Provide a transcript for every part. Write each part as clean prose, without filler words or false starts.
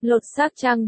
Lột xác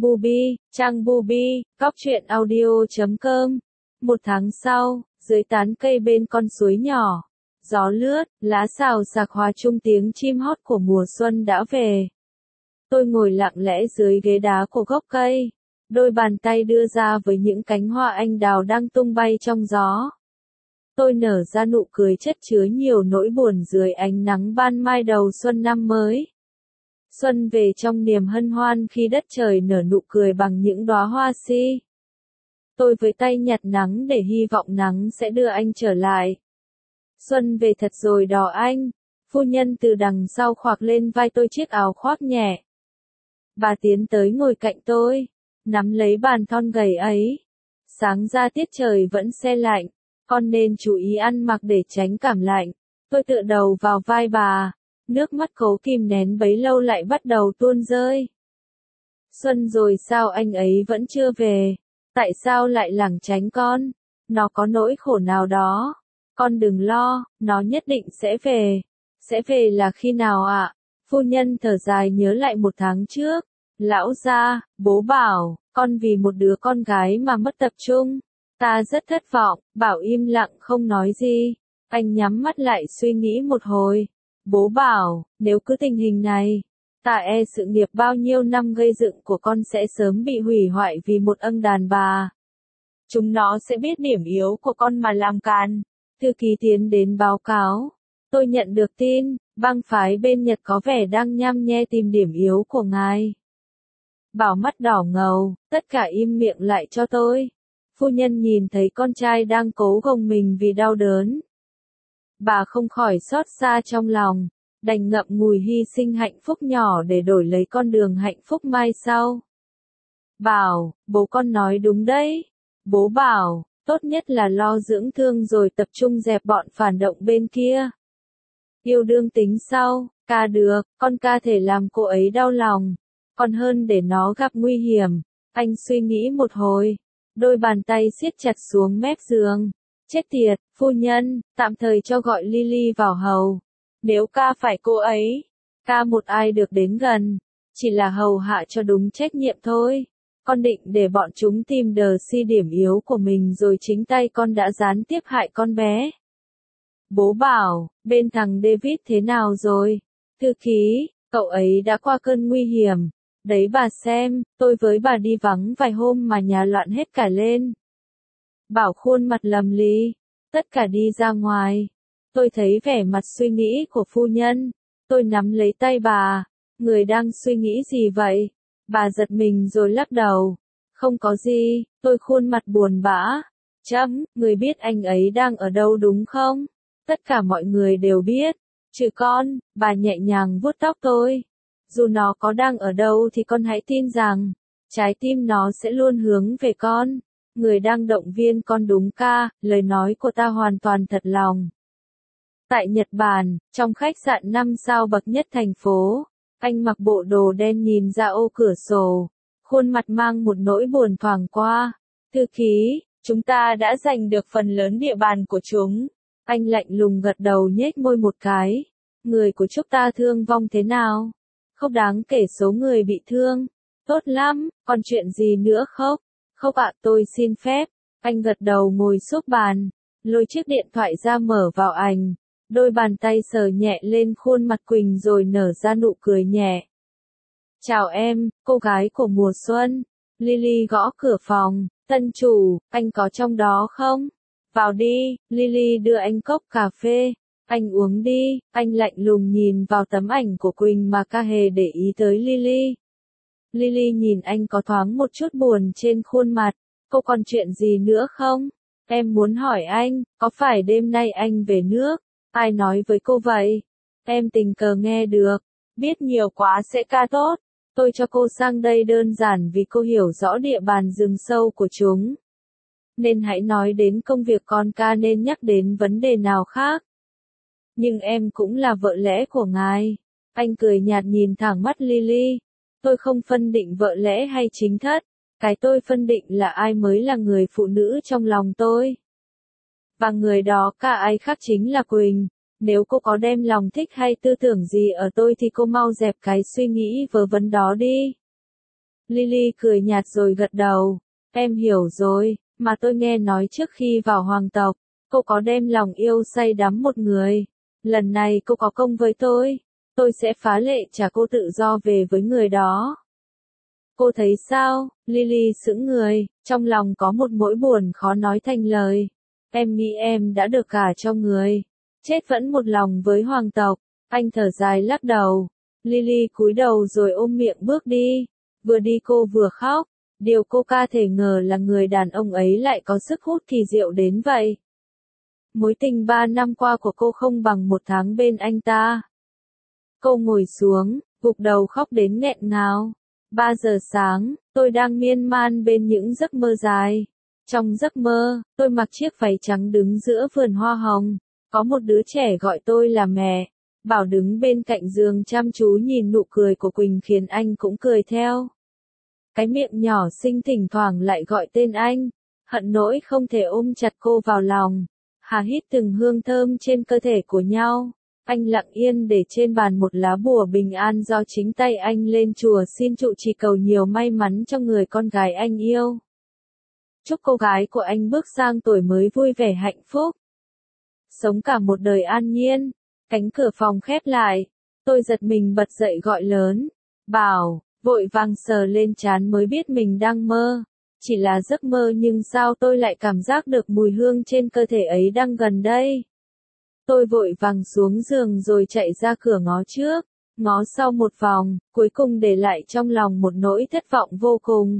trang Bubi, cóc truyện audio.com. Một tháng sau, dưới tán cây bên con suối nhỏ, gió lướt, lá xào xạc hòa chung tiếng chim hót của mùa xuân đã về. Tôi ngồi lặng lẽ dưới ghế đá của gốc cây, đôi bàn tay đưa ra với những cánh hoa anh đào đang tung bay trong gió. Tôi nở ra nụ cười chất chứa nhiều nỗi buồn dưới ánh nắng ban mai đầu xuân năm mới. Xuân về trong niềm hân hoan khi đất trời nở nụ cười bằng những đóa hoa si. Tôi với tay nhặt nắng để hy vọng nắng sẽ đưa anh trở lại. Xuân về thật rồi đó anh. Phu nhân từ đằng sau khoác lên vai tôi chiếc áo khoác nhẹ. Bà tiến tới ngồi cạnh tôi, nắm lấy bàn thon gầy ấy. Sáng ra tiết trời vẫn se lạnh, con nên chú ý ăn mặc để tránh cảm lạnh. Tôi tựa đầu vào vai bà, nước mắt cố kìm nén bấy lâu lại bắt đầu tuôn rơi. Xuân rồi sao anh ấy vẫn chưa về? Tại sao lại lảng tránh con? Nó có nỗi khổ nào đó? Con đừng lo, nó nhất định sẽ về. Sẽ về là khi nào ạ? Phu nhân thở dài nhớ lại một tháng trước. Lão gia, bố bảo, con vì một đứa con gái mà mất tập trung. Ta rất thất vọng, bảo im lặng không nói gì. Anh nhắm mắt lại suy nghĩ một hồi. Bố bảo, nếu cứ tình hình này, ta e sự nghiệp bao nhiêu năm gây dựng của con sẽ sớm bị hủy hoại vì một ông đàn bà. Chúng nó sẽ biết điểm yếu của con mà làm càn. Thư ký tiến đến báo cáo. Tôi nhận được tin, bang phái bên Nhật có vẻ đang nhăm nhe tìm điểm yếu của ngài. Bảo mắt đỏ ngầu, tất cả im miệng lại cho tôi. Phu nhân nhìn thấy con trai đang cố gồng mình vì đau đớn. Bà không khỏi xót xa trong lòng, đành ngậm ngùi hy sinh hạnh phúc nhỏ để đổi lấy con đường hạnh phúc mai sau. Bảo, bố con nói đúng đấy. Bố bảo, tốt nhất là lo dưỡng thương rồi tập trung dẹp bọn phản động bên kia. Yêu đương tính sau, ca được, con ca thể làm cô ấy đau lòng, còn hơn để nó gặp nguy hiểm. Anh suy nghĩ một hồi, đôi bàn tay siết chặt xuống mép giường. Chết tiệt, phu nhân, tạm thời cho gọi Lily vào hầu. Nếu ca phải cô ấy, ca một ai được đến gần, chỉ là hầu hạ cho đúng trách nhiệm thôi. Con định để bọn chúng tìm đờ si điểm yếu của mình rồi chính tay con đã gián tiếp hại con bé. Bố bảo, bên thằng David thế nào rồi? Thư ký, cậu ấy đã qua cơn nguy hiểm. Đấy bà xem, tôi với bà đi vắng vài hôm mà nhà loạn hết cả lên. Bảo khuôn mặt lầm lì, tất cả đi ra ngoài. Tôi thấy vẻ mặt suy nghĩ của phu nhân. Tôi nắm lấy tay bà, người đang suy nghĩ gì vậy? Bà giật mình rồi lắc đầu. Không có gì, tôi khuôn mặt buồn bã. Người biết anh ấy đang ở đâu đúng không? Tất cả mọi người đều biết, trừ con. Bà nhẹ nhàng vuốt tóc tôi. Dù nó có đang ở đâu thì con hãy tin rằng, trái tim nó sẽ luôn hướng về con. Người đang động viên con đúng ca, lời nói của ta hoàn toàn thật lòng. Tại Nhật Bản, trong khách sạn 5 sao bậc nhất thành phố, anh mặc bộ đồ đen nhìn ra ô cửa sổ, khuôn mặt mang một nỗi buồn thoáng qua. Thư ký, chúng ta đã giành được phần lớn địa bàn của chúng. Anh lạnh lùng gật đầu nhếch môi một cái. Người của chúng ta thương vong thế nào? Không đáng kể số người bị thương. Tốt lắm, còn chuyện gì nữa không? Không ạ, tôi xin phép. Anh gật đầu ngồi xúc bàn, lôi chiếc điện thoại ra mở vào ảnh. Đôi bàn tay sờ nhẹ lên khuôn mặt Quỳnh rồi nở ra nụ cười nhẹ. Chào em, cô gái của mùa xuân. Lily gõ cửa phòng. Tân chủ, anh có trong đó không? Vào đi, Lily đưa anh cốc cà phê. Anh uống đi. Anh lạnh lùng nhìn vào tấm ảnh của Quỳnh mà ca hề để ý tới Lily. Lily nhìn anh có thoáng một chút buồn trên khuôn mặt. Cô còn chuyện gì nữa không? Em muốn hỏi anh, có phải đêm nay anh về nước? Ai nói với cô vậy? Em tình cờ nghe được. Biết nhiều quá sẽ ca tốt. Tôi cho cô sang đây đơn giản vì cô hiểu rõ địa bàn rừng sâu của chúng. Nên hãy nói đến công việc con ca nên nhắc đến vấn đề nào khác. Nhưng em cũng là vợ lẽ của ngài. Anh cười nhạt nhìn thẳng mắt Lily. Tôi không phân định vợ lẽ hay chính thất. Cái tôi phân định là ai mới là người phụ nữ trong lòng tôi. Và người đó cả ai khác chính là Quỳnh. Nếu cô có đem lòng thích hay tư tưởng gì ở tôi thì cô mau dẹp cái suy nghĩ vớ vẩn đó đi. Lily cười nhạt rồi gật đầu. Em hiểu rồi, mà tôi nghe nói trước khi vào hoàng tộc, cô có đem lòng yêu say đắm một người. Lần này cô có công với tôi sẽ phá lệ trả cô tự do về với người đó. Cô thấy sao? Lily sững người, trong lòng có một nỗi buồn khó nói thành lời. Em nghĩ em đã được gả cho người, chết vẫn một lòng với hoàng tộc. Anh thở dài lắc đầu. Lily cúi đầu rồi ôm miệng bước đi. Vừa đi cô vừa khóc. Điều cô ca thể ngờ là người đàn ông ấy lại có sức hút kỳ diệu đến vậy. Mối tình 3 năm qua của cô không bằng 1 tháng bên anh ta. Cô ngồi xuống, gục đầu khóc đến nghẹn ngào. 3 giờ sáng, tôi đang miên man bên những giấc mơ dài. Trong giấc mơ, tôi mặc chiếc váy trắng đứng giữa vườn hoa hồng. Có một đứa trẻ gọi tôi là mẹ. Bảo đứng bên cạnh giường chăm chú nhìn nụ cười của Quỳnh khiến anh cũng cười theo. Cái miệng nhỏ xinh thỉnh thoảng lại gọi tên anh. Hận nỗi không thể ôm chặt cô vào lòng. Hà hít từng hương thơm trên cơ thể của nhau. Anh lặng yên để trên bàn một lá bùa bình an do chính tay anh lên chùa xin trụ trì cầu nhiều may mắn cho người con gái anh yêu. Chúc cô gái của anh bước sang tuổi mới vui vẻ hạnh phúc. Sống cả một đời an nhiên. Cánh cửa phòng khép lại. Tôi giật mình bật dậy gọi lớn. Bảo, vội vàng sờ lên trán mới biết mình đang mơ. Chỉ là giấc mơ nhưng sao tôi lại cảm giác được mùi hương trên cơ thể ấy đang gần đây. Tôi vội vàng xuống giường rồi chạy ra cửa ngó trước, ngó sau một vòng, cuối cùng để lại trong lòng một nỗi thất vọng vô cùng.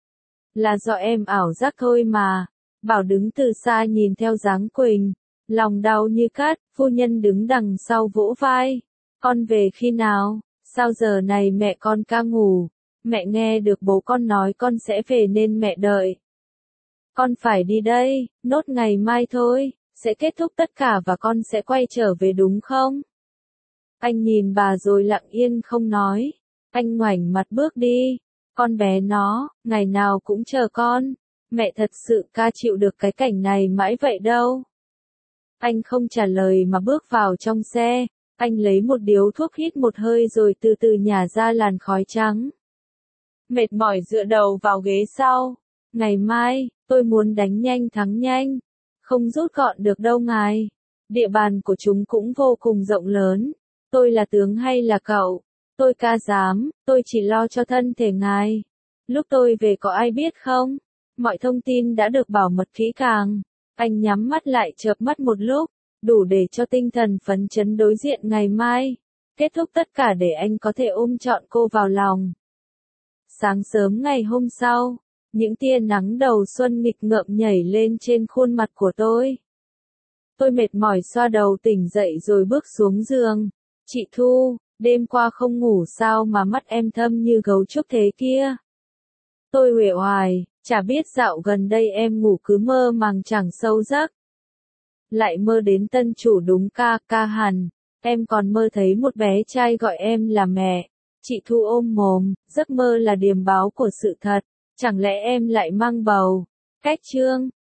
Là do em ảo giác thôi mà. Bảo đứng từ xa nhìn theo dáng Quỳnh, lòng đau như cắt. Phu nhân đứng đằng sau vỗ vai. Con về khi nào? Sao giờ này mẹ con ca ngủ? Mẹ nghe được bố con nói con sẽ về nên mẹ đợi. Con phải đi đây, nốt ngày mai thôi, sẽ kết thúc tất cả và con sẽ quay trở về đúng không? Anh nhìn bà rồi lặng yên không nói. Anh ngoảnh mặt bước đi. Con bé nó, ngày nào cũng chờ con. Mẹ thật sự ca chịu được cái cảnh này mãi vậy đâu. Anh không trả lời mà bước vào trong xe. Anh lấy một điếu thuốc hít một hơi rồi từ từ nhả ra làn khói trắng. Mệt mỏi dựa đầu vào ghế sau. Ngày mai, tôi muốn đánh nhanh thắng nhanh. Không rút gọn được đâu ngài. Địa bàn của chúng cũng vô cùng rộng lớn. Tôi là tướng hay là cậu? Tôi ca dám, tôi chỉ lo cho thân thể ngài. Lúc tôi về có ai biết không? Mọi thông tin đã được bảo mật kỹ càng. Anh nhắm mắt lại chợp mắt một lúc, đủ để cho tinh thần phấn chấn đối diện ngày mai. Kết thúc tất cả để anh có thể ôm trọn cô vào lòng. Sáng sớm ngày hôm sau, những tia nắng đầu xuân nghịch ngợm nhảy lên trên khuôn mặt của tôi. Tôi mệt mỏi xoa đầu tỉnh dậy rồi bước xuống giường. Chị Thu, đêm qua không ngủ sao mà mắt em thâm như gấu trúc thế kia? Tôi uể oải, chả biết dạo gần đây em ngủ cứ mơ màng chẳng sâu giấc. Lại mơ đến tân chủ đúng ca hẳn. Em còn mơ thấy một bé trai gọi em là mẹ. Chị Thu ôm mồm, giấc mơ là điềm báo của sự thật. Chẳng lẽ em lại mang bầu? Cách chương